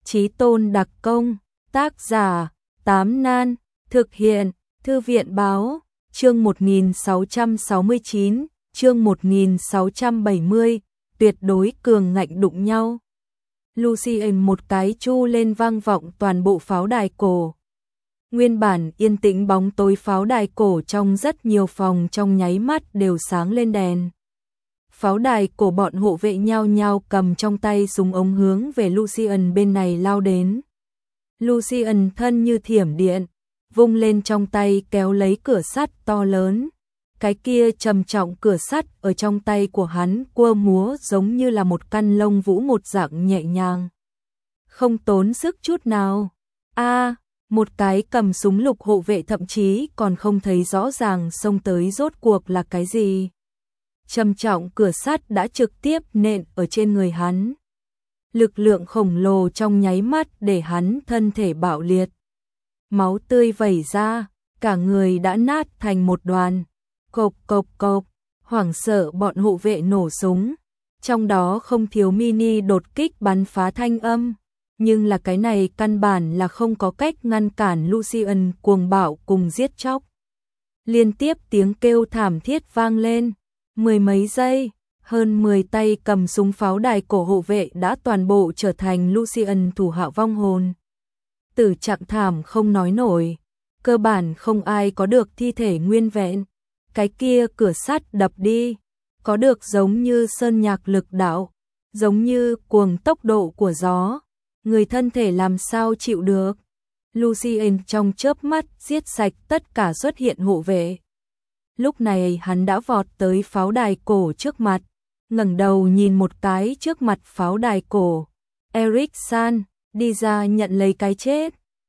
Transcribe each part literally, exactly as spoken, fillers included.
Chí Tôn đặc công, tác giả, Tám Nan, thực hiện, Thư viện báo, chương một nghìn sáu trăm sáu mươi chín, chương một nghìn sáu trăm bảy mươi, tuyệt đối cường ngạnh đụng nhau. Lucien một cái chu lên vang vọng toàn bộ pháo đài cổ. Nguyên bản yên tĩnh bóng tối pháo đài cổ trong rất nhiều phòng trong nháy mắt đều sáng lên đèn. Pháo đài cổ bọn hộ vệ nhao nhao cầm trong tay súng ống hướng về Lucien bên này lao đến. Lucien thân như thiểm điện, vung lên trong tay kéo lấy cửa sắt to lớn. Cái kia trầm trọng cửa sắt ở trong tay của hắn quơ múa giống như là một căn lông vũ một dạng nhẹ nhàng. Không tốn sức chút nào. A, một cái cầm súng lục hộ vệ thậm chí còn không thấy rõ ràng xông tới rốt cuộc là cái gì. Trầm trọng cửa sắt đã trực tiếp nện ở trên người hắn. Lực lượng khổng lồ trong nháy mắt để hắn thân thể bạo liệt. Máu tươi vẩy ra, cả người đã nát thành một đoàn. Cộp cộp cộp, hoảng sợ bọn hộ vệ nổ súng. Trong đó không thiếu mini đột kích bắn phá thanh âm. Nhưng là cái này căn bản là không có cách ngăn cản Lucien cuồng bạo cùng giết chóc. Liên tiếp tiếng kêu thảm thiết vang lên. Mười mấy giây, hơn mười tay cầm súng pháo đài cổ hộ vệ đã toàn bộ trở thành Lucien thủ hạ vong hồn. Tử trạng thảm không nói nổi, cơ bản không ai có được thi thể nguyên vẹn. Cái kia cửa sắt đập đi, có được giống như sơn nhạc lực đạo, giống như cuồng tốc độ của gió, người thân thể làm sao chịu được. Lucien trong chớp mắt giết sạch tất cả xuất hiện hộ vệ. Lúc này hắn đã vọt tới pháo đài cổ trước mặt, ngẩng đầu nhìn một cái trước mặt pháo đài cổ. Eric San, đi ra nhận lấy cái chết.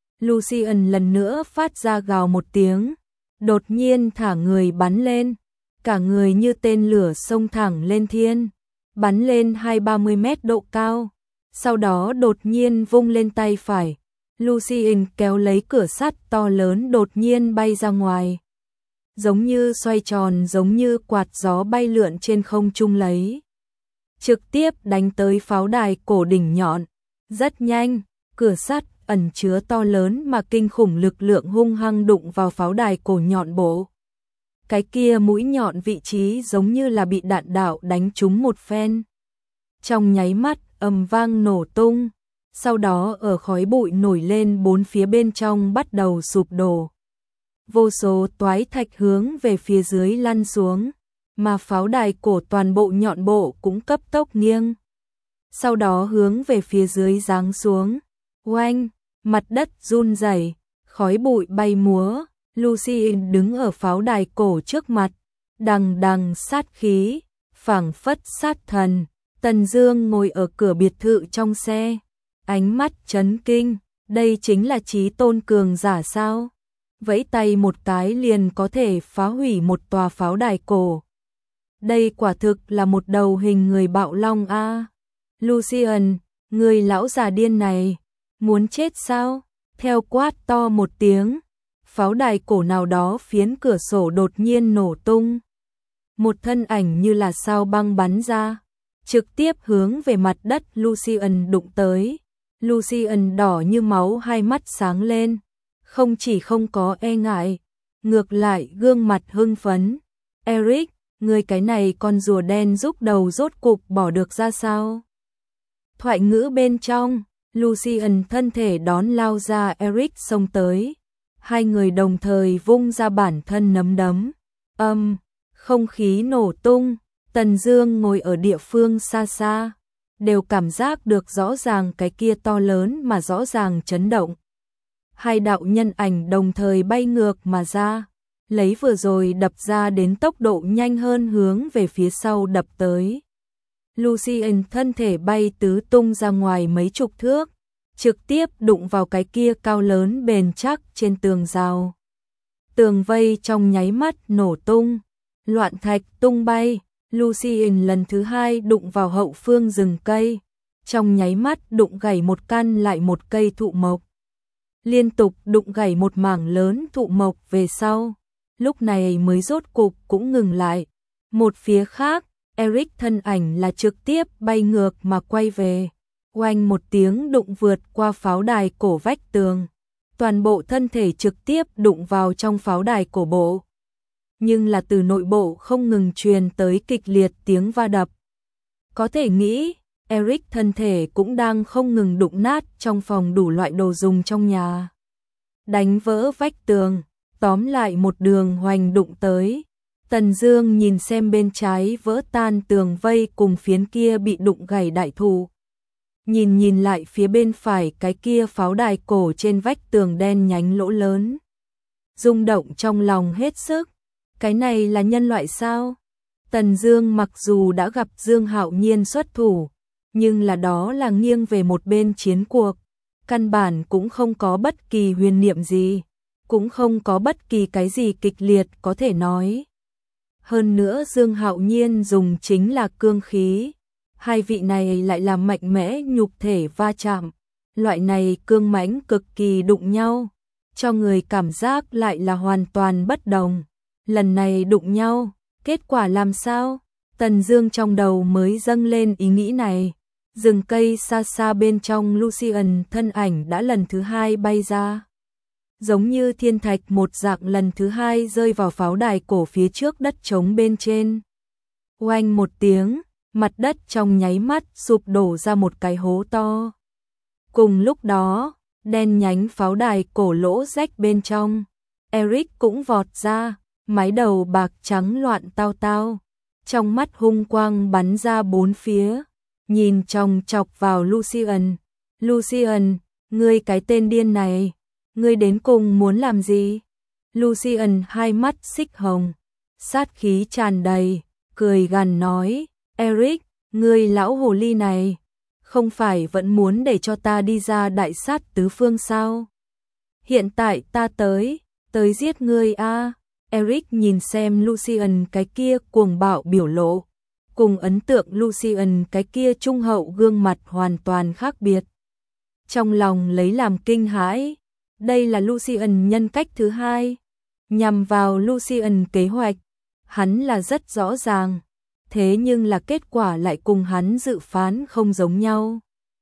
Lucien lần nữa phát ra gào một tiếng, đột nhiên thả người bắn lên, cả người như tên lửa xông thẳng lên thiên, bắn lên hai ba mươi mét độ cao. Sau đó đột nhiên vung lên tay phải, Lucien kéo lấy cửa sắt to lớn đột nhiên bay ra ngoài. Giống như xoay tròn, giống như quạt gió bay lượn trên không trung lấy. Trực tiếp đánh tới pháo đài cổ đỉnh nhọn. Rất nhanh, cửa sắt ẩn chứa to lớn mà kinh khủng lực lượng hung hăng đụng vào pháo đài cổ nhọn bộ. Cái kia mũi nhọn vị trí giống như là bị đạn đạo đánh trúng một phen. Trong nháy mắt, ầm vang nổ tung. Sau đó ở khói bụi nổi lên bốn phía bên trong bắt đầu sụp đổ. Vô số toái thạch hướng về phía dưới lăn xuống, mà pháo đài cổ toàn bộ nhọn bộ cũng cấp tốc nghiêng. Sau đó hướng về phía dưới giáng xuống. Oanh, mặt đất run rẩy, khói bụi bay múa. Lucien đứng ở pháo đài cổ trước mặt, đằng đằng sát khí, phảng phất sát thần. Tần Dương ngồi ở cửa biệt thự trong xe, ánh mắt chấn kinh, đây chính là Chí Tôn cường giả sao? Vẫy tay một cái liền có thể phá hủy một tòa pháo đài cổ. Đây quả thực là một đầu hình người bạo long a. À. Lucien, người lão già điên này, muốn chết sao? Theo quát to một tiếng, pháo đài cổ nào đó phiến cửa sổ đột nhiên nổ tung. Một thân ảnh như là sao băng bắn ra, trực tiếp hướng về mặt đất Lucien đụng tới. Lucien đỏ như máu, hai mắt sáng lên. Không chỉ không có e ngại, ngược lại gương mặt hưng phấn. Eric, người cái này con rùa đen rúc đầu rốt cục bỏ được ra sao? Thoại ngữ bên trong, Lucien thân thể đón lao ra Eric xông tới. Hai người đồng thời vung ra bản thân nắm đấm. Âm, um, không khí nổ tung, Tần Dương ngồi ở địa phương xa xa, đều cảm giác được rõ ràng cái kia to lớn mà rõ ràng chấn động. Hai đạo nhân ảnh đồng thời bay ngược mà ra, lấy vừa rồi đập ra đến tốc độ nhanh hơn hướng về phía sau đập tới. Lucien thân thể bay tứ tung ra ngoài mấy chục thước, trực tiếp đụng vào cái kia cao lớn bền chắc trên tường rào. Tường vây trong nháy mắt nổ tung, loạn thạch tung bay. Lucien lần thứ hai đụng vào hậu phương rừng cây, trong nháy mắt đụng gãy một căn lại một cây thụ mộc. Liên tục đụng gãy một mảng lớn thụ mộc về sau, lúc này mới rốt cục cũng ngừng lại. Một phía khác, Eric thân ảnh là trực tiếp bay ngược mà quay về. Oanh một tiếng đụng vượt qua pháo đài cổ vách tường. Toàn bộ thân thể trực tiếp đụng vào trong pháo đài cổ bộ. Nhưng là từ nội bộ không ngừng truyền tới kịch liệt tiếng va đập. Có thể nghĩ, Eric thân thể cũng đang không ngừng đụng nát trong phòng đủ loại đồ dùng trong nhà. Đánh vỡ vách tường, tóm lại một đường hoành đụng tới. Tần Dương nhìn xem bên trái vỡ tan tường vây cùng phiến kia bị đụng gãy đại thụ. Nhìn nhìn lại phía bên phải cái kia pháo đài cổ trên vách tường đen nhánh lỗ lớn. Rung động trong lòng hết sức. Cái này là nhân loại sao? Tần Dương mặc dù đã gặp Dương Hạo Nhiên xuất thủ, nhưng là đó là nghiêng về một bên chiến cuộc. Căn bản cũng không có bất kỳ huyền niệm gì, cũng không có bất kỳ cái gì kịch liệt có thể nói. Hơn nữa Dương Hạo Nhiên dùng chính là cương khí. Hai vị này lại là mạnh mẽ nhục thể va chạm. Loại này cương mãnh cực kỳ đụng nhau, cho người cảm giác lại là hoàn toàn bất đồng. Lần này đụng nhau, kết quả làm sao? Tần Dương trong đầu mới dâng lên ý nghĩ này. Rừng cây xa xa bên trong Lucian thân ảnh đã lần thứ hai bay ra. Giống như thiên thạch một dạng lần thứ hai rơi vào pháo đài cổ phía trước đất trống bên trên. Oanh một tiếng, mặt đất trong nháy mắt sụp đổ ra một cái hố to. Cùng lúc đó, đen nhánh pháo đài cổ lỗ rách bên trong. Eric cũng vọt ra, mái đầu bạc trắng loạn tao tao. Trong mắt hung quang bắn ra bốn phía. Nhìn chòng chọc vào Lucian. Lucian, ngươi cái tên điên này, ngươi đến cùng muốn làm gì? Lucian hai mắt xích hồng, sát khí tràn đầy, cười gằn nói, Eric, ngươi lão hồ ly này, không phải vẫn muốn để cho ta đi ra đại sát tứ phương sao? Hiện tại ta tới, tới giết ngươi a. À. Eric nhìn xem Lucian cái kia cuồng bạo biểu lộ. Cùng ấn tượng Lucian cái kia trung hậu gương mặt hoàn toàn khác biệt. Trong lòng lấy làm kinh hãi, đây là Lucian nhân cách thứ hai, nhằm vào Lucian kế hoạch, hắn là rất rõ ràng, thế nhưng là kết quả lại cùng hắn dự phán không giống nhau.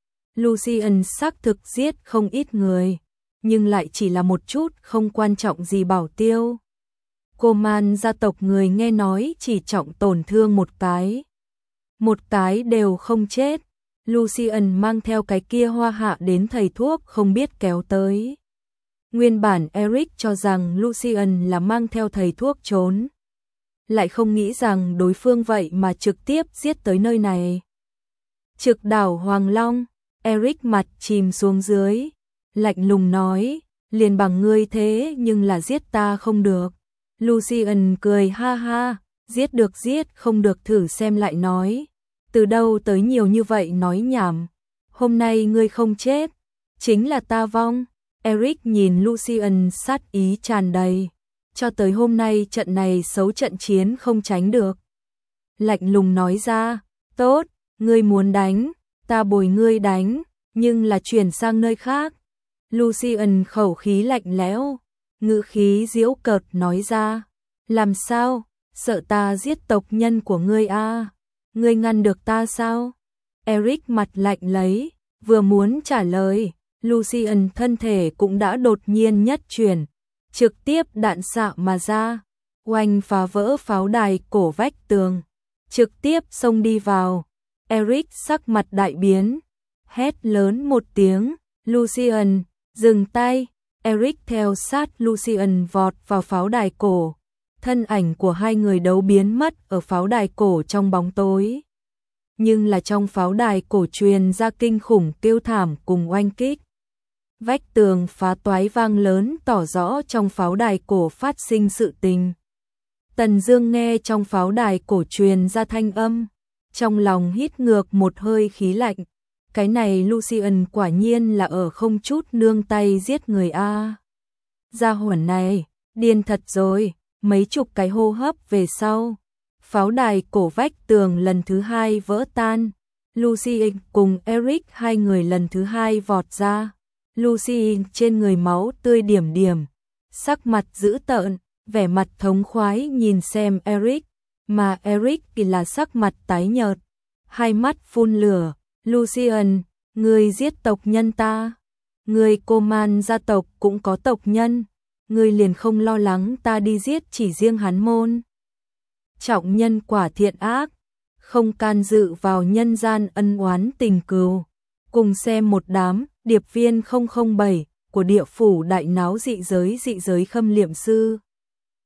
Lucian xác thực giết không ít người, nhưng lại chỉ là một chút không quan trọng gì bảo tiêu. Cô Man gia tộc người nghe nói chỉ trọng tổn thương một cái. Một cái đều không chết. Lucian mang theo cái kia hoa hạ đến thầy thuốc không biết kéo tới. Nguyên bản Eric cho rằng Lucian là mang theo thầy thuốc trốn. Lại không nghĩ rằng đối phương vậy mà trực tiếp giết tới nơi này. Trực đảo Hoàng Long, Eric mặt chìm xuống dưới. Lạnh lùng nói, liền bằng ngươi thế nhưng là giết ta không được. Lucian cười ha ha, giết được giết không được thử xem lại nói. Từ đâu tới nhiều như vậy nói nhảm, hôm nay ngươi không chết, chính là ta vong. Eric nhìn Lucian sát ý tràn đầy, cho tới hôm nay trận này xấu trận chiến không tránh được. Lạnh lùng nói ra, tốt, ngươi muốn đánh, ta bồi ngươi đánh, nhưng là chuyển sang nơi khác. Lucian khẩu khí lạnh lẽo, ngữ khí giễu cợt nói ra, làm sao, sợ ta giết tộc nhân của ngươi a? À? Ngươi ngăn được ta sao? Eric mặt lạnh lấy, vừa muốn trả lời, Lucian thân thể cũng đã đột nhiên nhất chuyển, trực tiếp đạn xạ mà ra, oanh phá vỡ pháo đài cổ vách tường, trực tiếp xông đi vào. Eric sắc mặt đại biến, hét lớn một tiếng, Lucian, dừng tay. Eric theo sát Lucian vọt vào pháo đài cổ. Thân ảnh của hai người đấu biến mất ở pháo đài cổ trong bóng tối. Nhưng là trong pháo đài cổ truyền ra kinh khủng kêu thảm cùng oanh kích. Vách tường phá toái vang lớn tỏ rõ trong pháo đài cổ phát sinh sự tình. Tần Dương nghe trong pháo đài cổ truyền ra thanh âm, trong lòng hít ngược một hơi khí lạnh. Cái này Lucian quả nhiên là ở không chút nương tay giết người a. Gia hỏa này, điên thật rồi. Mấy chục cái hô hấp về sau, pháo đài cổ vách tường lần thứ hai vỡ tan. Lucian cùng Eric hai người lần thứ hai vọt ra. Lucian trên người máu tươi điểm điểm, sắc mặt dữ tợn, vẻ mặt thống khoái nhìn xem Eric, mà Eric thì là sắc mặt tái nhợt, hai mắt phun lửa. Lucian, Ngươi giết tộc nhân ta, ngươi Cô Man gia tộc cũng có tộc nhân, ngươi liền không lo lắng ta đi giết chỉ riêng hắn môn. Trọng nhân quả thiện ác, không can dự vào nhân gian ân oán tình cừu. Cùng xem một đám điệp viên không không bảy của địa phủ đại náo dị giới dị giới khâm liệm sư.